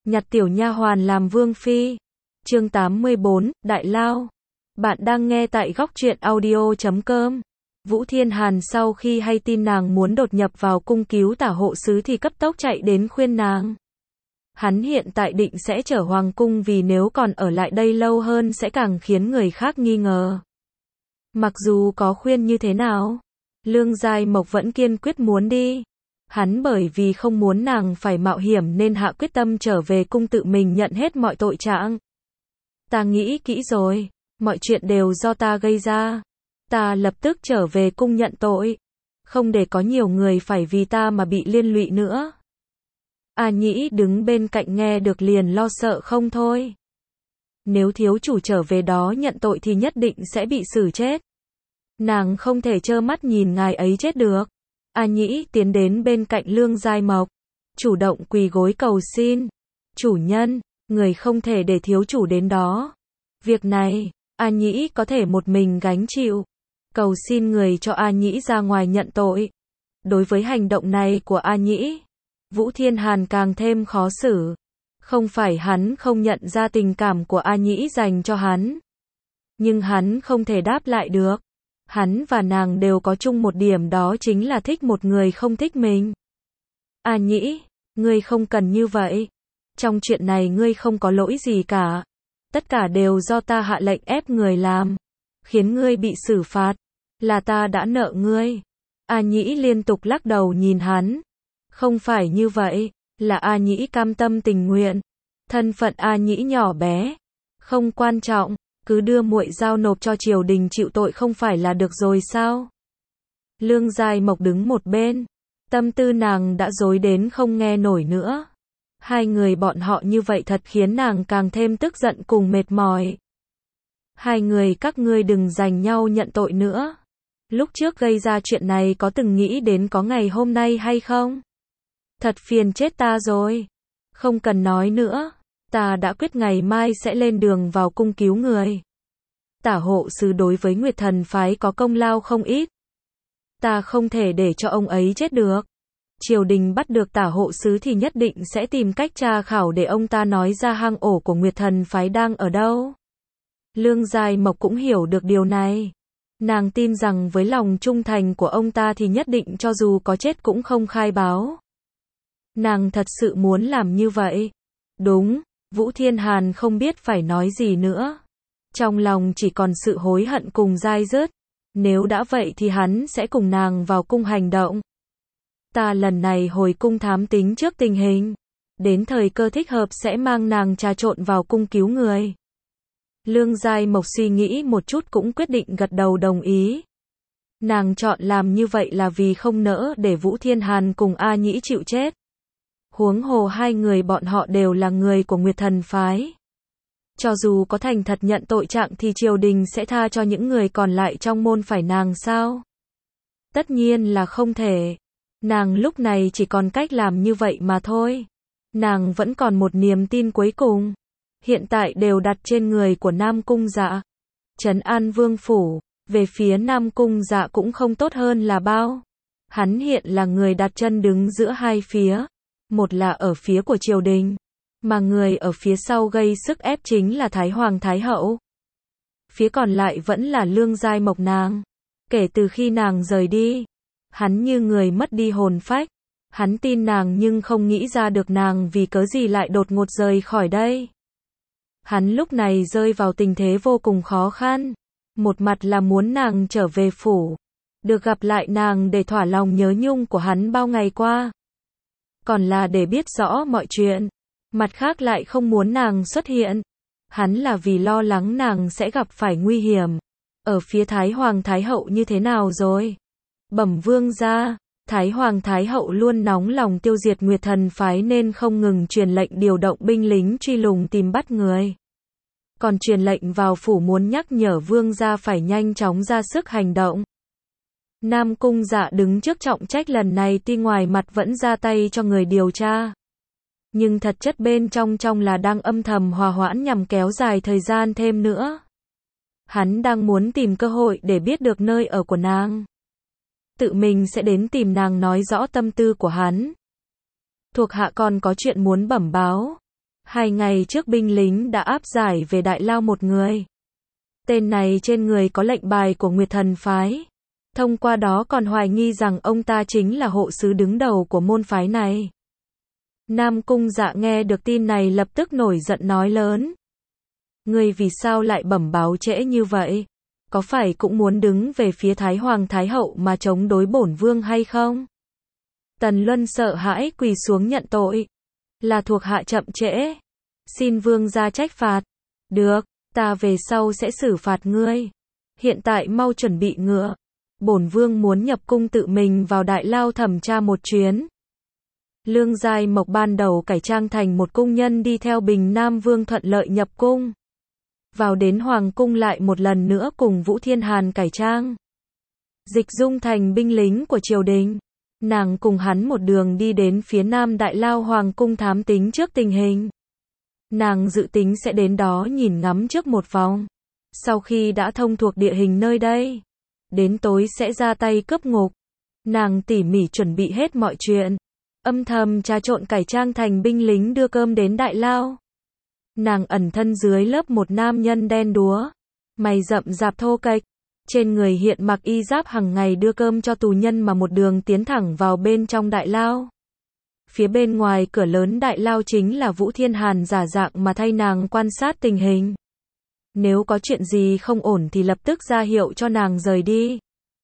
Nhặt tiểu nha hoàn làm vương phi. Chương 84, Đại Lao. Bạn đang nghe tại góc truyện audio.com. Vũ Thiên Hàn sau khi hay tin nàng muốn đột nhập vào cung cứu tả hộ sứ thì cấp tốc chạy đến khuyên nàng. Hắn hiện tại định sẽ trở hoàng cung vì nếu còn ở lại đây lâu hơn sẽ càng khiến người khác nghi ngờ. Mặc dù có khuyên như thế nào, Lương Giai Mộc vẫn kiên quyết muốn đi. Hắn bởi vì không muốn nàng phải mạo hiểm nên hạ quyết tâm trở về cung tự mình nhận hết mọi tội trạng. Ta nghĩ kỹ rồi, mọi chuyện đều do ta gây ra. Ta lập tức trở về cung nhận tội, không để có nhiều người phải vì ta mà bị liên lụy nữa. A Nhĩ đứng bên cạnh nghe được liền lo sợ không thôi. Nếu thiếu chủ trở về đó nhận tội thì nhất định sẽ bị xử chết. Nàng không thể trơ mắt nhìn ngài ấy chết được. A Nhĩ tiến đến bên cạnh Lương Giai Mộc, chủ động quỳ gối cầu xin. Chủ nhân, người không thể để thiếu chủ đến đó. Việc này, A Nhĩ có thể một mình gánh chịu. Cầu xin người cho A Nhĩ ra ngoài nhận tội. Đối với hành động này của A Nhĩ, Vũ Thiên Hàn càng thêm khó xử. Không phải hắn không nhận ra tình cảm của A Nhĩ dành cho hắn, nhưng hắn không thể đáp lại được. Hắn và nàng đều có chung một điểm, đó chính là thích một người không thích mình. A Nhĩ, ngươi không cần như vậy. Trong chuyện này ngươi không có lỗi gì cả. Tất cả đều do ta hạ lệnh ép người làm, khiến ngươi bị xử phạt. Là ta đã nợ ngươi. A Nhĩ liên tục lắc đầu nhìn hắn. Không phải như vậy, là A Nhĩ cam tâm tình nguyện. Thân phận A Nhĩ nhỏ bé, không quan trọng, cứ đưa muội giao nộp cho triều đình chịu tội không phải là được rồi sao? Lương Giai Mộc đứng một bên, tâm tư nàng đã rối đến không nghe nổi nữa. Hai người bọn họ như vậy thật khiến nàng càng thêm tức giận cùng mệt mỏi. Hai người các ngươi đừng giành nhau nhận tội nữa. Lúc trước gây ra chuyện này có từng nghĩ đến có ngày hôm nay hay không? Thật phiền chết ta rồi. Không cần nói nữa. Ta đã quyết ngày mai sẽ lên đường vào cung cứu người. Tả hộ sứ đối với Nguyệt Thần phái có công lao không ít. Ta không thể để cho ông ấy chết được. Triều đình bắt được tả hộ sứ thì nhất định sẽ tìm cách tra khảo để ông ta nói ra hang ổ của Nguyệt Thần phái đang ở đâu. Lương Giai Mộc cũng hiểu được điều này. Nàng tin rằng với lòng trung thành của ông ta thì nhất định cho dù có chết cũng không khai báo. Nàng thật sự muốn làm như vậy. Đúng, Vũ Thiên Hàn không biết phải nói gì nữa. Trong lòng chỉ còn sự hối hận cùng dai dứt. Nếu đã vậy thì hắn sẽ cùng nàng vào cung hành động. Ta lần này hồi cung thám tính trước tình hình. Đến thời cơ thích hợp sẽ mang nàng trà trộn vào cung cứu người. Lương Giai Mộc suy nghĩ một chút cũng quyết định gật đầu đồng ý. Nàng chọn làm như vậy là vì không nỡ để Vũ Thiên Hàn cùng A Nhĩ chịu chết. Huống hồ hai người bọn họ đều là người của Nguyệt Thần phái. Cho dù có thành thật nhận tội trạng thì triều đình sẽ tha cho những người còn lại trong môn phải nàng sao? Tất nhiên là không thể. Nàng lúc này chỉ còn cách làm như vậy mà thôi. Nàng vẫn còn một niềm tin cuối cùng. Hiện tại đều đặt trên người của Nam Cung Dạ. Trấn An Vương phủ, về phía Nam Cung Dạ cũng không tốt hơn là bao. Hắn hiện là người đặt chân đứng giữa hai phía. Một là ở phía của triều đình, mà người ở phía sau gây sức ép chính là Thái Hoàng Thái Hậu. Phía còn lại vẫn là Lương Giai Mộc nàng. Kể từ khi nàng rời đi, hắn như người mất đi hồn phách. Hắn tin nàng nhưng không nghĩ ra được nàng vì cớ gì lại đột ngột rời khỏi đây. Hắn lúc này rơi vào tình thế vô cùng khó khăn. Một mặt là muốn nàng trở về phủ, được gặp lại nàng để thỏa lòng nhớ nhung của hắn bao ngày qua. Còn là để biết rõ mọi chuyện. Mặt khác lại không muốn nàng xuất hiện. Hắn là vì lo lắng nàng sẽ gặp phải nguy hiểm. Ở phía Thái Hoàng Thái Hậu như thế nào rồi? Bẩm vương gia, Thái Hoàng Thái Hậu luôn nóng lòng tiêu diệt Nguyệt Thần phái nên không ngừng truyền lệnh điều động binh lính truy lùng tìm bắt người. Còn truyền lệnh vào phủ muốn nhắc nhở vương gia phải nhanh chóng ra sức hành động. Nam Cung Dạ đứng trước trọng trách lần này tuy ngoài mặt vẫn ra tay cho người điều tra. Nhưng thật chất bên trong là đang âm thầm hòa hoãn nhằm kéo dài thời gian thêm nữa. Hắn đang muốn tìm cơ hội để biết được nơi ở của nàng. Tự mình sẽ đến tìm nàng nói rõ tâm tư của hắn. Thuộc hạ còn có chuyện muốn bẩm báo. 2 ngày trước binh lính đã áp giải về Đại Lao một người. Tên này trên người có lệnh bài của Nguyệt Thần phái. Thông qua đó còn hoài nghi rằng ông ta chính là hộ sứ đứng đầu của môn phái này. Nam Cung Dạ nghe được tin này lập tức nổi giận nói lớn. Ngươi vì sao lại bẩm báo trễ như vậy? Có phải cũng muốn đứng về phía Thái Hoàng Thái Hậu mà chống đối bổn vương hay không? Tần Luân sợ hãi quỳ xuống nhận tội. Là thuộc hạ chậm trễ. Xin vương ra trách phạt. Được, ta về sau sẽ xử phạt ngươi. Hiện tại mau chuẩn bị ngựa. Bổn vương muốn nhập cung tự mình vào Đại Lao thẩm tra một chuyến. Lương Giai Mộc ban đầu cải trang thành một cung nhân đi theo Bình Nam Vương thuận lợi nhập cung. Vào đến Hoàng cung lại một lần nữa cùng Vũ Thiên Hàn cải trang. Dịch dung thành binh lính của triều đình. Nàng cùng hắn một đường đi đến phía Nam Đại Lao Hoàng cung thám tính trước tình hình. Nàng dự tính sẽ đến đó nhìn ngắm trước một vòng. Sau khi đã thông thuộc địa hình nơi đây, đến tối sẽ ra tay cướp ngục. Nàng tỉ mỉ chuẩn bị hết mọi chuyện. Âm thầm trà trộn cải trang thành binh lính đưa cơm đến Đại Lao. Nàng ẩn thân dưới lớp một nam nhân đen đúa, mày rậm rạp thô kệch, trên người hiện mặc y giáp hàng ngày đưa cơm cho tù nhân mà một đường tiến thẳng vào bên trong Đại Lao. Phía bên ngoài cửa lớn Đại Lao chính là Vũ Thiên Hàn giả dạng mà thay nàng quan sát tình hình. Nếu có chuyện gì không ổn thì lập tức ra hiệu cho nàng rời đi.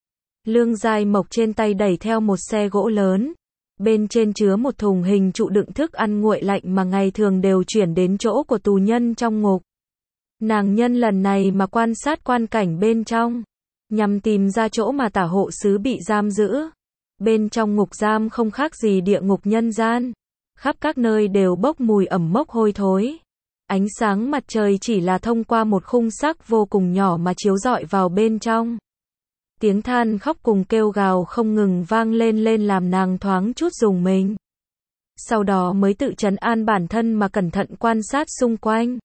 Lương Giai Mộc trên tay đẩy theo một xe gỗ lớn. Bên trên chứa một thùng hình trụ đựng thức ăn nguội lạnh mà ngày thường đều chuyển đến chỗ của tù nhân trong ngục. Nàng nhân lần này mà quan sát quan cảnh bên trong, nhằm tìm ra chỗ mà tả hộ sứ bị giam giữ. Bên trong ngục giam không khác gì địa ngục nhân gian. Khắp các nơi đều bốc mùi ẩm mốc hôi thối. Ánh sáng mặt trời chỉ là thông qua một khung sắt vô cùng nhỏ mà chiếu rọi vào bên trong. Tiếng than khóc cùng kêu gào không ngừng vang lên làm nàng thoáng chút rùng mình. Sau đó mới tự trấn an bản thân mà cẩn thận quan sát xung quanh.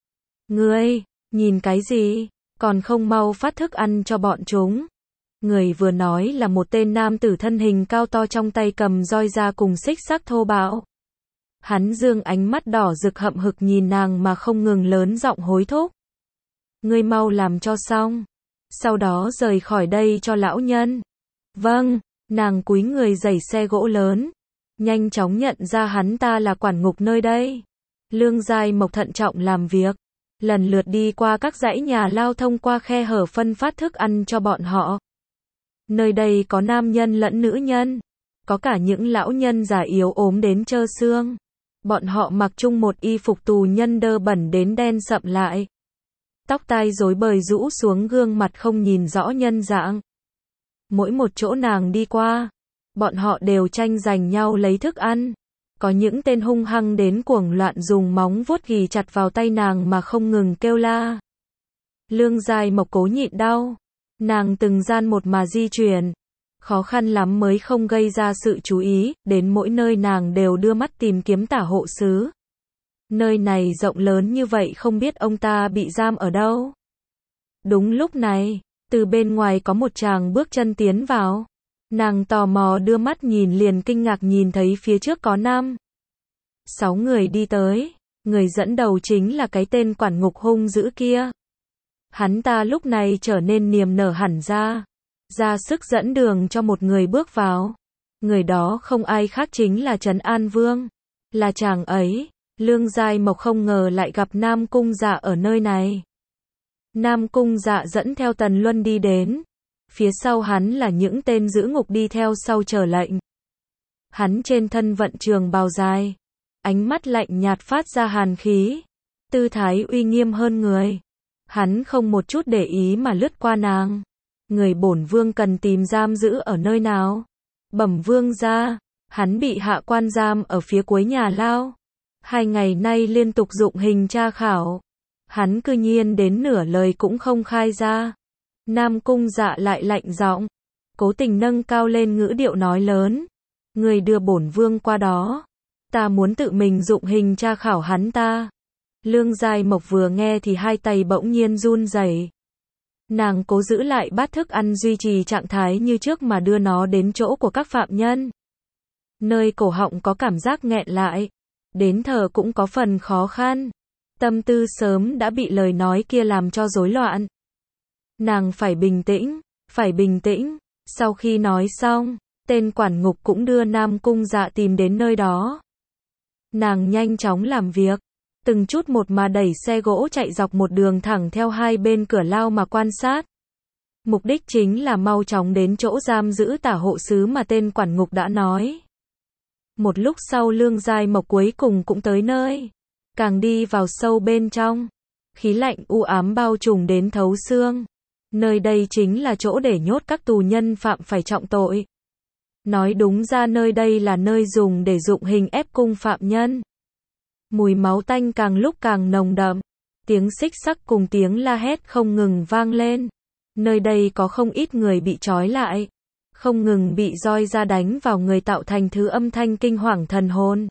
Ngươi, nhìn cái gì? Còn không mau phát thức ăn cho bọn chúng. Người vừa nói là một tên nam tử thân hình cao to trong tay cầm roi ra cùng xích sắc thô bạo. Hắn dương ánh mắt đỏ rực hậm hực nhìn nàng mà không ngừng lớn giọng hối thúc. Ngươi mau làm cho xong. Sau đó rời khỏi đây cho lão nhân. Vâng, nàng cúi người giày xe gỗ lớn. Nhanh chóng nhận ra hắn ta là quản ngục nơi đây. Lương Giai Mộc thận trọng làm việc. Lần lượt đi qua các dãy nhà lao thông qua khe hở phân phát thức ăn cho bọn họ. Nơi đây có nam nhân lẫn nữ nhân. Có cả những lão nhân già yếu ốm đến trơ xương. Bọn họ mặc chung một y phục tù nhân đơ bẩn đến đen sậm lại. Tóc tai rối bời rũ xuống gương mặt không nhìn rõ nhân dạng. Mỗi một chỗ nàng đi qua, bọn họ đều tranh giành nhau lấy thức ăn. Có những tên hung hăng đến cuồng loạn dùng móng vuốt ghì chặt vào tay nàng mà không ngừng kêu la. Lương Giai Mộc cố nhịn đau. Nàng từng gian một mà di chuyển. Khó khăn lắm mới không gây ra sự chú ý, đến mỗi nơi nàng đều đưa mắt tìm kiếm tả hộ sứ. Nơi này rộng lớn như vậy không biết ông ta bị giam ở đâu. Đúng lúc này, từ bên ngoài có một chàng bước chân tiến vào. Nàng tò mò đưa mắt nhìn liền kinh ngạc nhìn thấy phía trước có 5-6 người đi tới. Người dẫn đầu chính là cái tên quản ngục hung dữ kia. Hắn ta lúc này trở nên niềm nở hẳn ra sức dẫn đường cho một người bước vào. Người đó không ai khác chính là Trấn An Vương. Là chàng ấy. Lương Giai Mộc không ngờ lại gặp Nam Cung Dạ ở nơi này. Nam Cung Dạ dẫn theo Tần Luân đi đến. Phía sau hắn là những tên giữ ngục đi theo sau chờ lệnh. Hắn trên thân vận trường bào dài. Ánh mắt lạnh nhạt phát ra hàn khí. Tư thái uy nghiêm hơn người. Hắn không một chút để ý mà lướt qua nàng. Người bổn vương cần tìm giam giữ ở nơi nào? Bẩm vương ra. Hắn bị hạ quan giam ở phía cuối nhà lao. 2 ngày nay liên tục dụng hình tra khảo. Hắn cư nhiên đến nửa lời cũng không khai ra. Nam Cung Dạ lại lạnh giọng, cố tình nâng cao lên ngữ điệu nói lớn. Người đưa bổn vương qua đó. Ta muốn tự mình dụng hình tra khảo hắn ta. Lương Giai Mộc vừa nghe thì hai tay bỗng nhiên run rẩy. Nàng cố giữ lại bát thức ăn duy trì trạng thái như trước mà đưa nó đến chỗ của các phạm nhân. Nơi cổ họng có cảm giác nghẹn lại. đến thở cũng có phần khó khăn. Tâm tư sớm đã bị lời nói kia làm cho rối loạn. Nàng phải bình tĩnh, phải bình tĩnh. Sau khi nói xong, tên quản ngục cũng đưa Nam Cung Dạ tìm đến nơi đó. Nàng nhanh chóng làm việc, từng chút một mà đẩy xe gỗ chạy dọc một đường thẳng theo hai bên cửa lao mà quan sát. Mục đích chính là mau chóng đến chỗ giam giữ Tả hộ sứ mà tên quản ngục đã nói. Một lúc sau Lương Giai Mộc cuối cùng cũng tới nơi. Càng đi vào sâu bên trong, khí lạnh u ám bao trùm đến thấu xương. Nơi đây chính là chỗ để nhốt các tù nhân phạm phải trọng tội. Nói đúng ra nơi đây là nơi dùng để dụng hình ép cung phạm nhân. Mùi máu tanh càng lúc càng nồng đậm. Tiếng xích xắc cùng tiếng la hét không ngừng vang lên. Nơi đây có không ít người bị trói lại. Không ngừng bị roi ra đánh vào người tạo thành thứ âm thanh kinh hoàng thần hồn.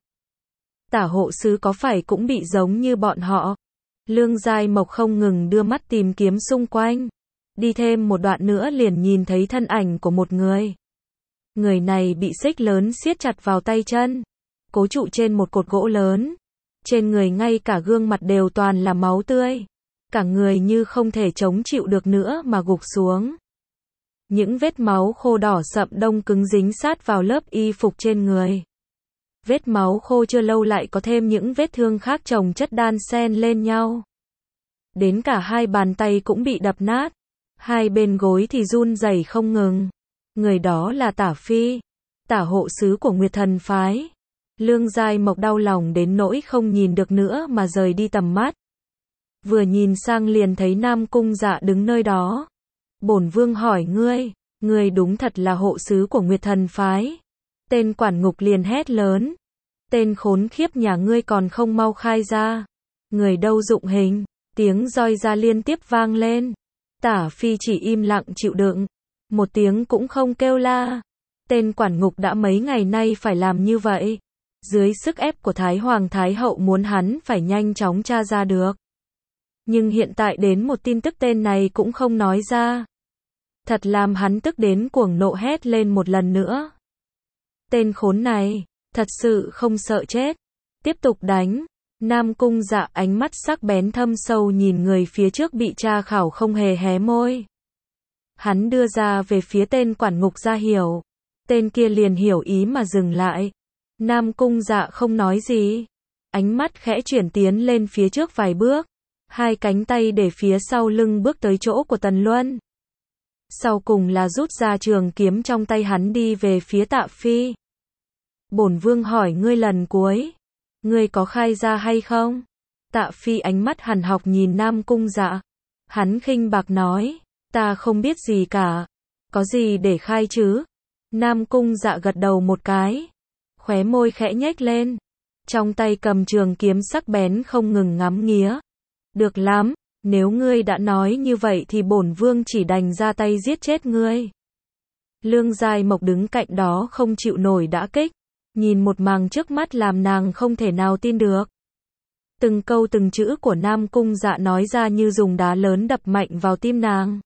Tả hộ sứ có phải cũng bị giống như bọn họ? Lương Giai Mộc không ngừng đưa mắt tìm kiếm xung quanh. Đi thêm một đoạn nữa liền nhìn thấy thân ảnh của một người. Người này bị xích lớn siết chặt vào tay chân, cố trụ trên một cột gỗ lớn. Trên người ngay cả gương mặt đều toàn là máu tươi. Cả người như không thể chống chịu được nữa mà gục xuống. Những vết máu khô đỏ sậm đông cứng dính sát vào lớp y phục trên người. Vết máu khô chưa lâu lại có thêm những vết thương khác chồng chất đan xen lên nhau. Đến cả hai bàn tay cũng bị đập nát. Hai bên gối thì run rẩy không ngừng. Người đó là Tả Phi, Tả hộ sứ của Nguyệt Thần phái. Lương Giai Mộc đau lòng đến nỗi không nhìn được nữa mà rời đi tầm mắt. Vừa nhìn sang liền thấy Nam Cung Dạ đứng nơi đó. Bổn vương hỏi ngươi đúng thật là hộ sứ của Nguyệt Thần phái? Tên quản ngục liền hét lớn. Tên khốn khiếp nhà ngươi còn không mau khai ra. Người đâu dụng hình? Tiếng roi ra liên tiếp vang lên. Tả Phi chỉ im lặng chịu đựng. Một tiếng cũng không kêu la. Tên quản ngục đã mấy ngày nay phải làm như vậy. Dưới sức ép của Thái Hoàng Thái Hậu muốn hắn phải nhanh chóng tra ra được. Nhưng hiện tại đến một tin tức tên này cũng không nói ra. Thật làm hắn tức đến cuồng nộ hét lên một lần nữa. Tên khốn này, thật sự không sợ chết. Tiếp tục đánh. Nam Cung Dạ ánh mắt sắc bén thâm sâu nhìn người phía trước bị tra khảo không hề hé môi. Hắn đưa ra về phía tên quản ngục ra hiểu. Tên kia liền hiểu ý mà dừng lại. Nam Cung Dạ không nói gì. Ánh mắt khẽ chuyển tiến lên phía trước vài bước. Hai cánh tay để phía sau lưng bước tới chỗ của Tần Luân. Sau cùng là rút ra trường kiếm trong tay hắn đi về phía Tạ Phi. Bổn vương hỏi ngươi lần cuối. Ngươi có khai ra hay không? Tạ Phi ánh mắt hằn học nhìn Nam Cung Dạ. Hắn khinh bạc nói. Ta không biết gì cả. Có gì để khai chứ? Nam Cung Dạ gật đầu một cái. Khóe môi khẽ nhếch lên. Trong tay cầm trường kiếm sắc bén không ngừng ngắm nghía. Được lắm, nếu ngươi đã nói như vậy thì bổn vương chỉ đành ra tay giết chết ngươi. Lương Giai Mộc đứng cạnh đó không chịu nổi đả kích. Nhìn một màn trước mắt làm nàng không thể nào tin được. Từng câu từng chữ của Nam Cung Dạ nói ra như dùng đá lớn đập mạnh vào tim nàng.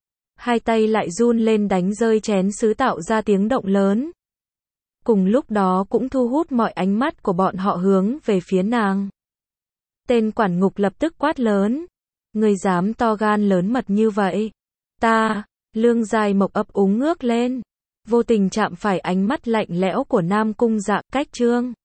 Hai tay lại run lên đánh rơi chén sứ tạo ra tiếng động lớn. Cùng lúc đó cũng thu hút mọi ánh mắt của bọn họ hướng về phía nàng. Tên quản ngục lập tức quát lớn. Ngươi dám to gan lớn mật như vậy? Ta, Lương Giai Mộc ấp úng ngước lên. Vô tình chạm phải ánh mắt lạnh lẽo của Nam Cung Dạ cách trương.